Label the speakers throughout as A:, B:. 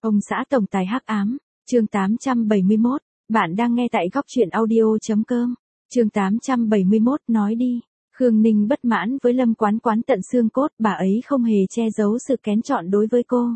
A: Ông xã tổng tài hắc ám, chương 871, bạn đang nghe tại góc truyện audio.com, chương 871 nói đi. Khương Ninh bất mãn với Lâm Quán Quán tận xương cốt, bà ấy không hề che giấu sự kén chọn đối với cô.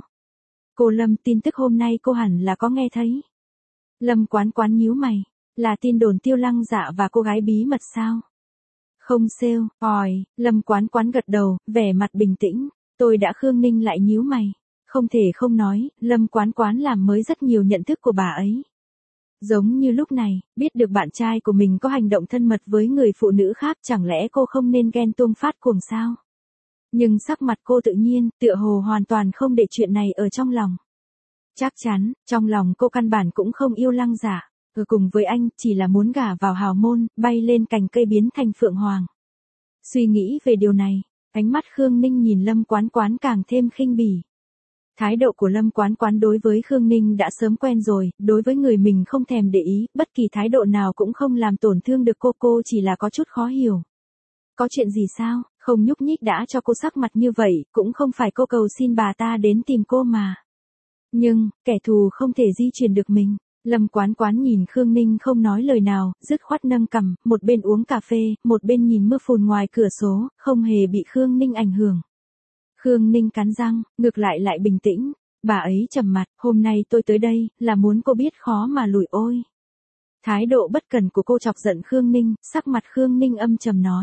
A: Cô Lâm, tin tức hôm nay cô hẳn là có nghe thấy. Lâm Quán Quán nhíu mày, là tin đồn Tiêu Lăng Dạ và cô gái bí mật sao? Không sale, Lâm Quán Quán gật đầu, vẻ mặt bình tĩnh, tôi đã. Khương Ninh lại nhíu mày. Không thể không nói, Lâm Quán Quán làm mới rất nhiều nhận thức của bà ấy. Giống như lúc này, biết được bạn trai của mình có hành động thân mật với người phụ nữ khác, chẳng lẽ cô không nên ghen tuông phát cuồng sao? Nhưng sắc mặt cô tự nhiên, tựa hồ hoàn toàn không để chuyện này ở trong lòng. Chắc chắn, trong lòng cô căn bản cũng không yêu Lăng Dạ, cùng với anh, chỉ là muốn gả vào hào môn, bay lên cành cây biến thành phượng hoàng. Suy nghĩ về điều này, ánh mắt Khương Ninh nhìn Lâm Quán Quán càng thêm khinh bỉ. Thái độ của Lâm Quán Quán đối với Khương Ninh đã sớm quen rồi, đối với người mình không thèm để ý, bất kỳ thái độ nào cũng không làm tổn thương được cô chỉ là có chút khó hiểu. Có chuyện gì sao, không nhúc nhích đã cho cô sắc mặt như vậy, cũng không phải cô cầu xin bà ta đến tìm cô mà. Nhưng, kẻ thù không thể di chuyển được mình. Lâm Quán Quán nhìn Khương Ninh không nói lời nào, dứt khoát nâng cằm, một bên uống cà phê, một bên nhìn mưa phùn ngoài cửa sổ, không hề bị Khương Ninh ảnh hưởng. Khương Ninh cắn răng, ngược lại bình tĩnh. Bà ấy trầm mặt, hôm nay tôi tới đây, là muốn cô biết khó mà lùi ôi. Thái độ bất cần của cô chọc giận Khương Ninh, sắc mặt Khương Ninh âm trầm nói.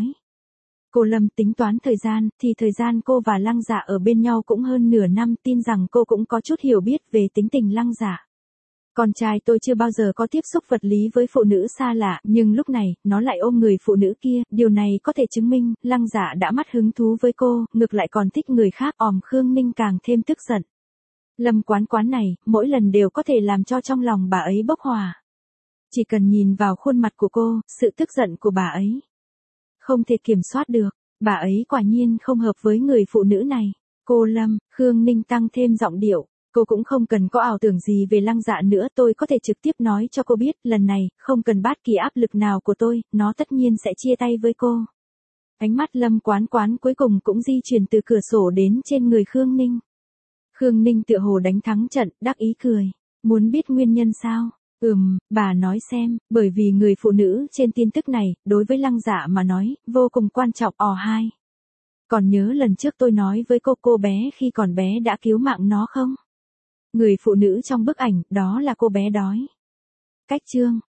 A: Cô Lâm, tính toán thời gian, thì thời gian cô và Lăng Dạ ở bên nhau cũng hơn nửa năm, tin rằng cô cũng có chút hiểu biết về tính tình Lăng Dạ. Con trai tôi chưa bao giờ có tiếp xúc vật lý với phụ nữ xa lạ, nhưng lúc này, nó lại ôm người phụ nữ kia, điều này có thể chứng minh, Lăng Dạ đã mất hứng thú với cô, ngược lại còn thích người khác. Khương Ninh càng thêm tức giận. Lâm Quán Quán này, mỗi lần đều có thể làm cho trong lòng bà ấy bốc hỏa. Chỉ cần nhìn vào khuôn mặt của cô, sự tức giận của bà ấy không thể kiểm soát được, bà ấy quả nhiên không hợp với người phụ nữ này. Cô Lâm, Khương Ninh tăng thêm giọng điệu. Cô cũng không cần có ảo tưởng gì về Lăng Dạ nữa, tôi có thể trực tiếp nói cho cô biết, lần này, không cần bất kỳ áp lực nào của tôi, nó tất nhiên sẽ chia tay với cô. Ánh mắt Lâm Quán Quán cuối cùng cũng di chuyển từ cửa sổ đến trên người Khương Ninh. Khương Ninh tựa hồ đánh thắng trận, đắc ý cười. Muốn biết nguyên nhân sao? Bà nói xem, bởi vì người phụ nữ trên tin tức này, đối với Lăng Dạ mà nói, vô cùng quan trọng. Còn nhớ lần trước tôi nói với cô bé khi còn bé đã cứu mạng nó không? Người phụ nữ trong bức ảnh, đó là cô bé đói. Cách chương,